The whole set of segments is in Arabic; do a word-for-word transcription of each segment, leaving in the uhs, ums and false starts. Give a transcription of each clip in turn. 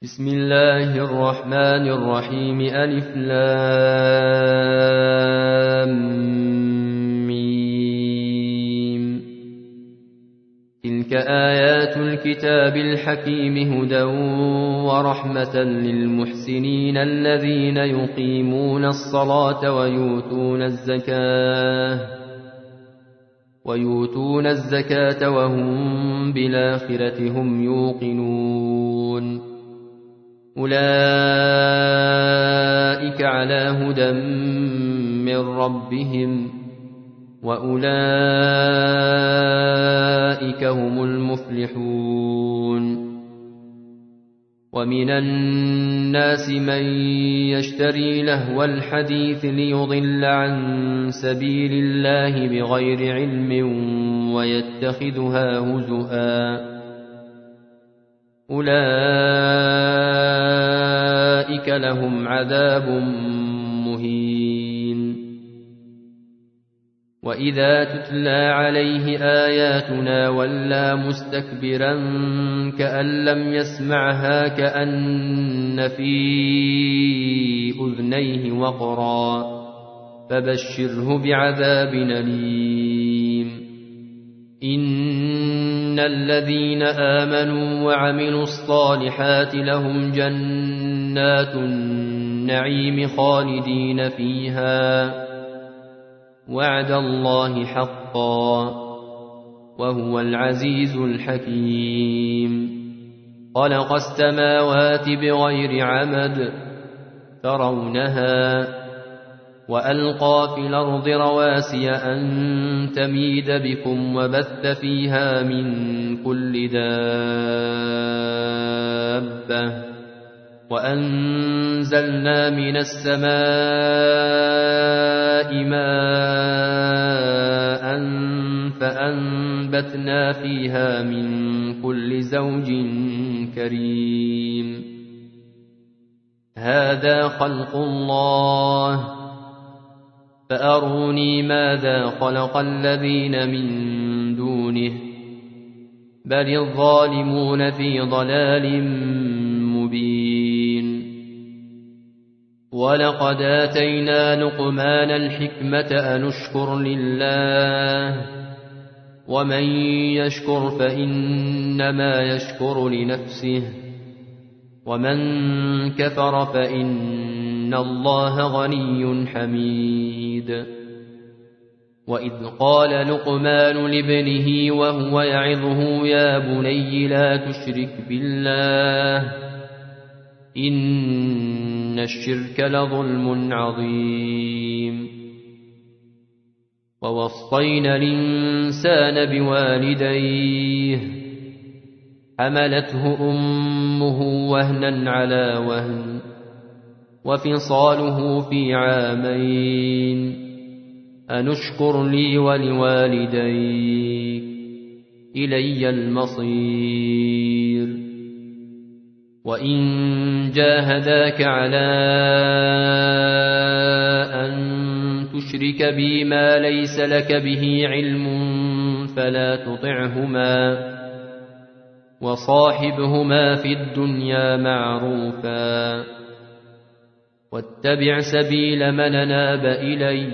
بسم الله الرحمن الرحيم ألف لام ميم. تلك آيات الكتاب الحكيم هدى ورحمة للمحسنين الذين يقيمون الصلاة ويؤتون الزكاة ويؤتون الزكاة وهم بالآخرة هم يوقنون. أولئك على هدى من ربهم وأولئك هم المفلحون. ومن الناس من يشتري لهو الحديث ليضل عن سبيل الله بغير علم ويتخذها هزؤا. أولئك لهم عذاب مهين. وإذا تتلى عليه آياتنا ولى مستكبرا كأن لم يسمعها كأن في أذنيه وقرا فبشره بعذاب أليم. إن الذين آمنوا وعملوا الصالحات لهم جنات النعيم خالدين فيها وعد الله حقا وهو العزيز الحكيم. خلق السماوات بغير عمد ترونها وألقى في الأرض رواسي أن تميد بكم وبث فيها من كل دابة وأنزلنا من السماء ماء فأنبتنا فيها من كل زوج كريم. هذا خلق الله فأروني ماذا خلق الذين من دونه بل الظالمون في ضلال مبين. ولقد آتينا لقمان الحكمة أن اشكر لله ومن يشكر فإنما يشكر لنفسه ومن كفر فإن الله غني حميد. وإذ قال لقمان لابنه وهو يعظه يا بني لا تشرك بالله إن الشرك لظلم عظيم. ووصينا الإنسان بوالديه حملته أمه وهنا على وهن وفصاله في عامين أن اشكر لي ولوالديك إلي المصير. وإن جاهداك على أن تشرك بي ما ليس لك به علم فلا تطعهما وصاحبهما في الدنيا معروفا واتبع سبيل من أناب إلي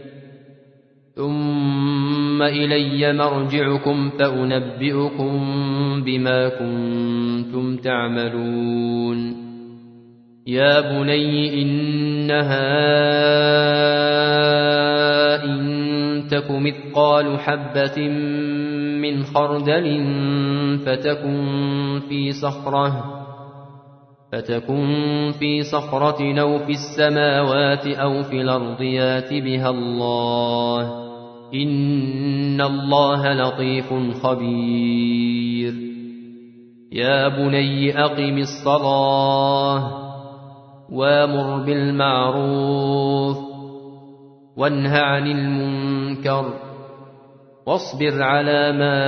ثم إلي مرجعكم فأنبئكم بما كنتم تعملون. يا بني إنها إن تك مثقال حبة من خردل فتكن في صخرة فتكن في صخرة أو في السماوات أو في الأرض يات بها الله إن الله لطيف خبير. يا بني أقم الصلاة وامر بالمعروف وانه عن المنكر واصبر على ما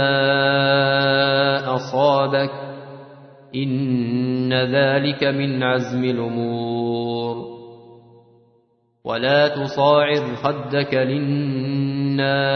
أصابك إن ذلك من عزم الأمور. ولا تصاعر خدك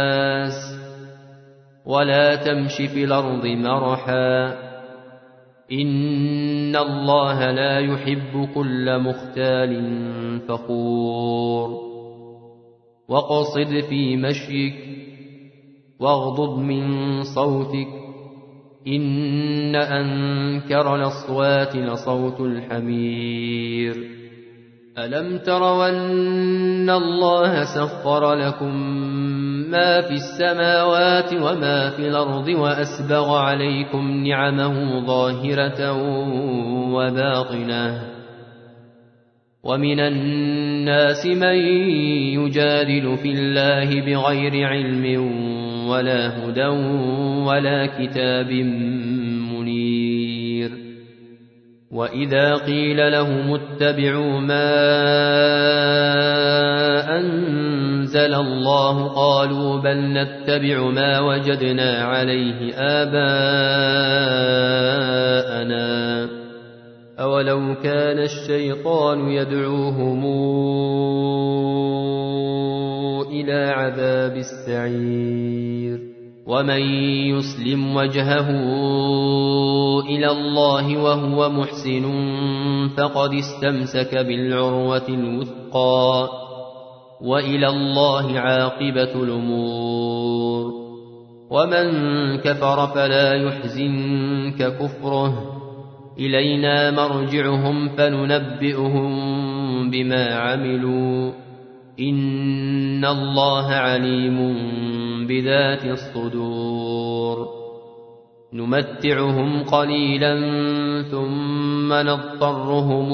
للناس ولا تمش في الأرض مرحا إن الله لا يحب كل مختال فخور واقصد في مشيك واغضض من صوتك إن أنكر الأصوات لصوت الحمير ألم تروا أن الله سخر لكم ما في السماوات وما في الأرض وأسبغ عليكم نعمه ظاهرة وباطنة ومن الناس من يجادل في الله بغير علم ولا هدى ولا كتاب منير وإذا قيل لهم اتبعوا ما أنزل الله قالوا بل نتبع ما وجدنا عليه آباءنا أولو كان الشيطان يدعوهم إلى عذاب السعير ومن يسلم وجهه إلى الله وهو محسن فقد استمسك بالعروة الوثقى وإلى الله عاقبة الأمور ومن كفر فلا يحزنك كفره إلينا مرجعهم فننبئهم بما عملوا إن الله عليم بذات الصدور نمتعهم قليلا ثم نضطرهم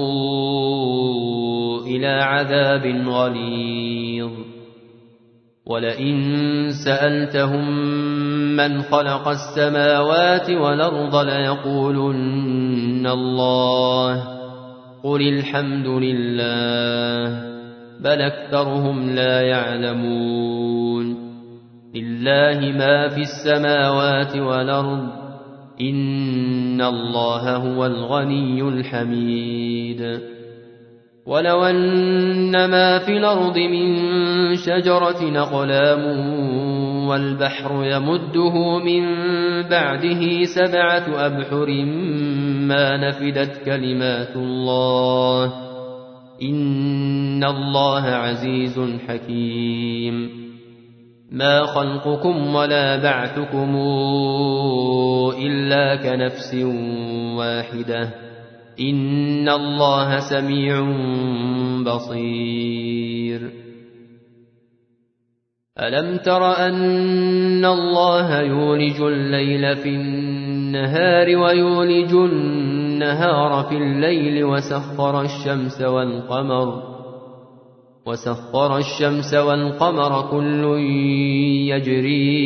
إلى عذاب غليظ ولئن سألتهم من خلق السماوات والأرض ليقولن الله قل الحمد لله بل أكثرهم لا يعلمون لله ما في السماوات والأرض إن الله هو الغني الحميد ولو أن ما في الأرض من شجرة أقلام والبحر يمده من بعده سبعة أبحر ما نفدت كلمات الله إن الله عزيز حكيم ما خلقكم ولا بعثكم إلا كنفس واحدة إن الله سميع بصير ألم تر أن الله يولج الليل في النهار ويولج النهار في الليل وسخر الشمس والقمر وسخر الشمس والقمر كل يجري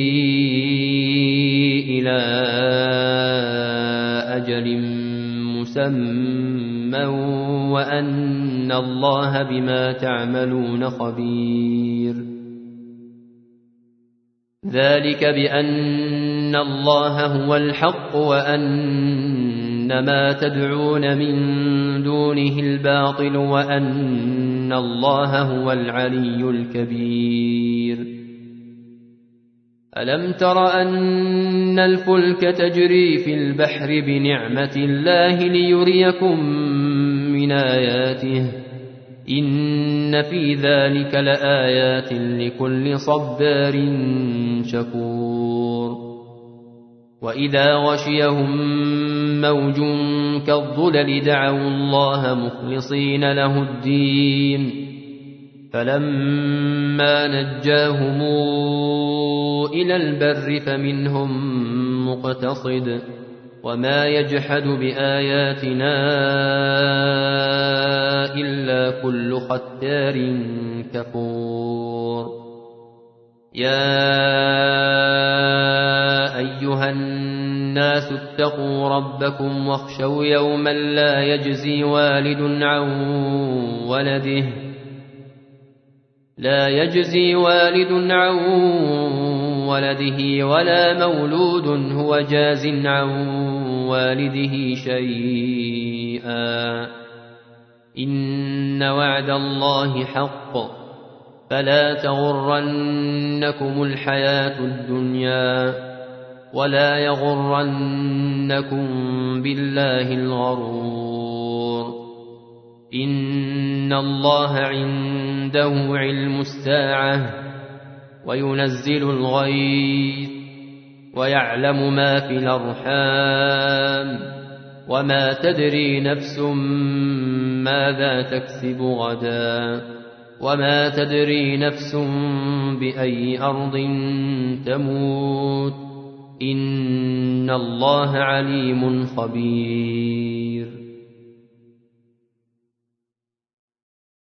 إلى أجل مسمى وأن الله بما تعملون خبير ذلك بأن الله هو الحق وأن ما تدعون من دونه الباطل وأن الله هو العلي الكبير ألم تر أن الفلك تجري في البحر بنعمة الله ليريكم من آياته إن في ذلك لآيات لكل صبار شكور وإذا غشيهم موج كالظلل دعوا الله مخلصين له الدين فلما نجاهم إلى البر فمنهم مقتصد وما يجحد بآياتنا إلا كل ختار كفور يا أيها الناس اتقوا ربكم واخشوا يوما لا يجزي والد عن ولده لا يجزي والد عن ولده ولا مولود هو جاز عن والده شيئا إن وعد الله حق فلا تغرنكم الحياة الدنيا ولا يغرنكم بالله الغرور إن الله عنده علم الساعة وينزل الغيث ويعلم ما في الأرحام وما تدري نفس ماذا تكسب غدا وما تدري نفس بأي أرض تموت إن الله عليم خبير